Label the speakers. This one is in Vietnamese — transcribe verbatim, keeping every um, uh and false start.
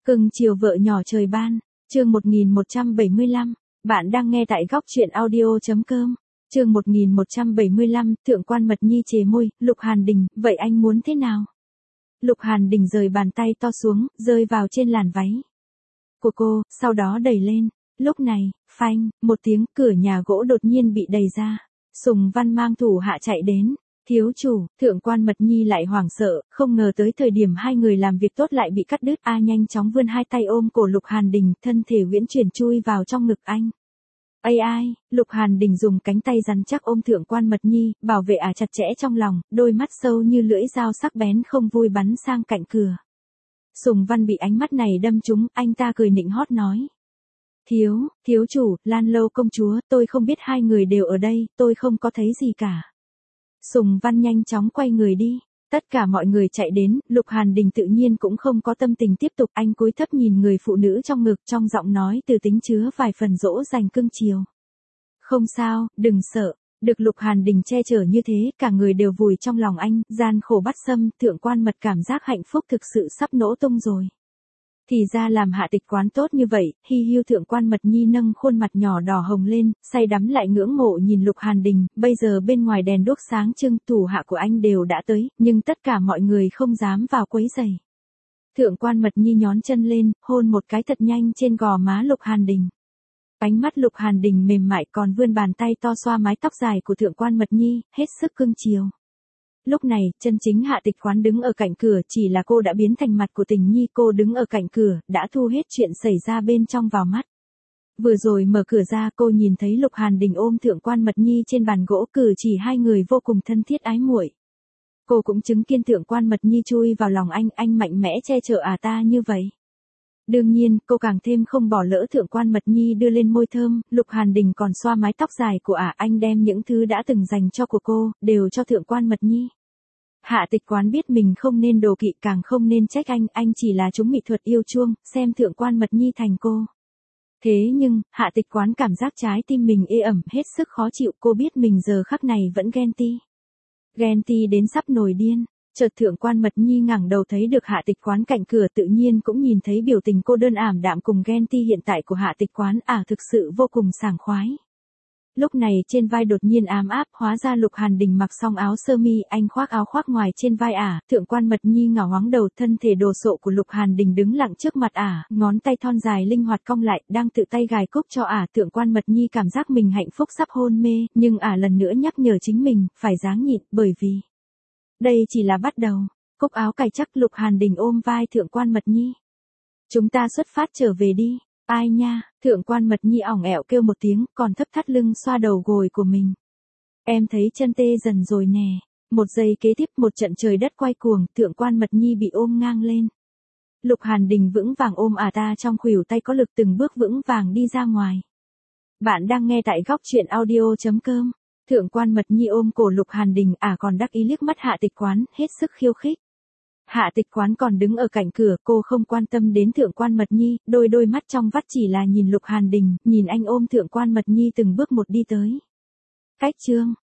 Speaker 1: Cưng chiều vợ nhỏ trời ban, chương một nghìn một trăm bảy mươi lăm, bạn đang nghe tại góc truyện audio.com, chương một nghìn một trăm bảy mươi lăm, Thượng quan Mật Nhi chề môi, Lục Hàn Đình, vậy anh muốn thế nào? Lục Hàn Đình rời bàn tay to xuống, rơi vào trên làn váy của cô, sau đó đẩy lên. Lúc này, phanh, một tiếng, cửa nhà gỗ đột nhiên bị đẩy ra. Sùng Văn mang thủ hạ chạy đến. Thiếu chủ, Thượng quan Mật Nhi lại hoảng sợ, không ngờ tới thời điểm hai người làm việc tốt lại bị cắt đứt. A nhanh chóng vươn hai tay ôm cổ Lục Hàn Đình, thân thể huyễn chuyển chui vào trong ngực anh. Ai ai, Lục Hàn Đình dùng cánh tay rắn chắc ôm Thượng quan Mật Nhi, bảo vệ ả chặt chẽ trong lòng, đôi mắt sâu như lưỡi dao sắc bén không vui bắn sang cạnh cửa. Sùng Văn bị ánh mắt này đâm trúng, anh ta cười nịnh hót nói. Thiếu, thiếu chủ, Lan Lâu công chúa, tôi không biết hai người đều ở đây, tôi không có thấy gì cả. Sùng Văn nhanh chóng quay người đi. Tất cả mọi người chạy đến, Lục Hàn Đình tự nhiên cũng không có tâm tình tiếp tục, anh cúi thấp nhìn người phụ nữ trong ngực, trong giọng nói từ tính chứa vài phần dỗ dành cưng chiều. Không sao, đừng sợ. Được Lục Hàn Đình che chở như thế, cả người đều vùi trong lòng anh, gian khổ bắt xâm, Thượng quan Mật cảm giác hạnh phúc thực sự sắp nổ tung rồi. Thì ra làm Hạ Tịch quán tốt như vậy, hi hiu Thượng quan Mật Nhi nâng khuôn mặt nhỏ đỏ hồng lên, say đắm lại ngưỡng mộ nhìn Lục Hàn Đình, bây giờ bên ngoài đèn đuốc sáng trưng, thủ hạ của anh đều đã tới, nhưng tất cả mọi người không dám vào quấy rầy. Thượng quan Mật Nhi nhón chân lên, hôn một cái thật nhanh trên gò má Lục Hàn Đình. Ánh mắt Lục Hàn Đình mềm mại còn vươn bàn tay to xoa mái tóc dài của Thượng quan Mật Nhi, hết sức cưng chiều. Lúc này, chân chính Hạ Tịch quán đứng ở cạnh cửa, chỉ là cô đã biến thành mặt của Tình Nhi, cô đứng ở cạnh cửa, đã thu hết chuyện xảy ra bên trong vào mắt. Vừa rồi mở cửa ra, cô nhìn thấy Lục Hàn Đình ôm Thượng quan Mật Nhi trên bàn gỗ, cử chỉ hai người vô cùng thân thiết ái muội. Cô cũng chứng kiến Thượng quan Mật Nhi chui vào lòng anh, anh mạnh mẽ che chở à ta như vậy. Đương nhiên, cô càng thêm không bỏ lỡ Thượng quan Mật Nhi đưa lên môi thơm, Lục Hàn Đình còn xoa mái tóc dài của ả, à, anh đem những thứ đã từng dành cho của cô, đều cho Thượng quan Mật Nhi. Hạ Tịch quán biết mình không nên đố kỵ, càng không nên trách anh, anh chỉ là chúng mỹ thuật yêu chuông, xem Thượng quan Mật Nhi thành cô. Thế nhưng, Hạ Tịch quán cảm giác trái tim mình ê ẩm, hết sức khó chịu, cô biết mình giờ khắc này vẫn ghen ti. Ghen ti đến sắp nổi điên. Chợt Thượng quan Mật Nhi ngẩng đầu thấy được Hạ Tịch quán cạnh cửa, tự nhiên cũng nhìn thấy biểu tình cô đơn ảm đạm cùng ghen ti hiện tại của Hạ Tịch quán, à thực sự vô cùng sảng khoái. Lúc này trên vai đột nhiên ám áp, hóa ra Lục Hàn Đình mặc xong áo sơ mi, anh khoác áo khoác ngoài trên vai ả, Thượng quan Mật Nhi ngả ngoáng đầu, thân thể đồ sộ của Lục Hàn Đình đứng lặng trước mặt ả, ngón tay thon dài linh hoạt cong lại, đang tự tay gài cúc cho ả. Thượng quan Mật Nhi cảm giác mình hạnh phúc sắp hôn mê, nhưng ả lần nữa nhắc nhở chính mình, phải ráng nhịn, bởi vì đây chỉ là bắt đầu. Cúc áo cài chắc, Lục Hàn Đình ôm vai Thượng quan Mật Nhi. Chúng ta xuất phát trở về đi. Ai nha, Thượng quan Mật Nhi ỏng ẻo kêu một tiếng, còn thấp thắt lưng xoa đầu gối của mình. Em thấy chân tê dần rồi nè. Một giây kế tiếp, một trận trời đất quay cuồng, Thượng quan Mật Nhi bị ôm ngang lên. Lục Hàn Đình vững vàng ôm ả ta trong khuỷu tay có lực, từng bước vững vàng đi ra ngoài. Bạn đang nghe tại góc truyện audio.com. Thượng quan Mật Nhi ôm cổ Lục Hàn Đình, ả còn đắc ý liếc mắt Hạ Tịch quán, hết sức khiêu khích. Hạ Tịch quán còn đứng ở cạnh cửa, cô không quan tâm đến Thượng quan Mật Nhi, đôi đôi mắt trong vắt chỉ là nhìn Lục Hàn Đình, nhìn anh ôm Thượng quan Mật Nhi từng bước một đi tới. Cách chương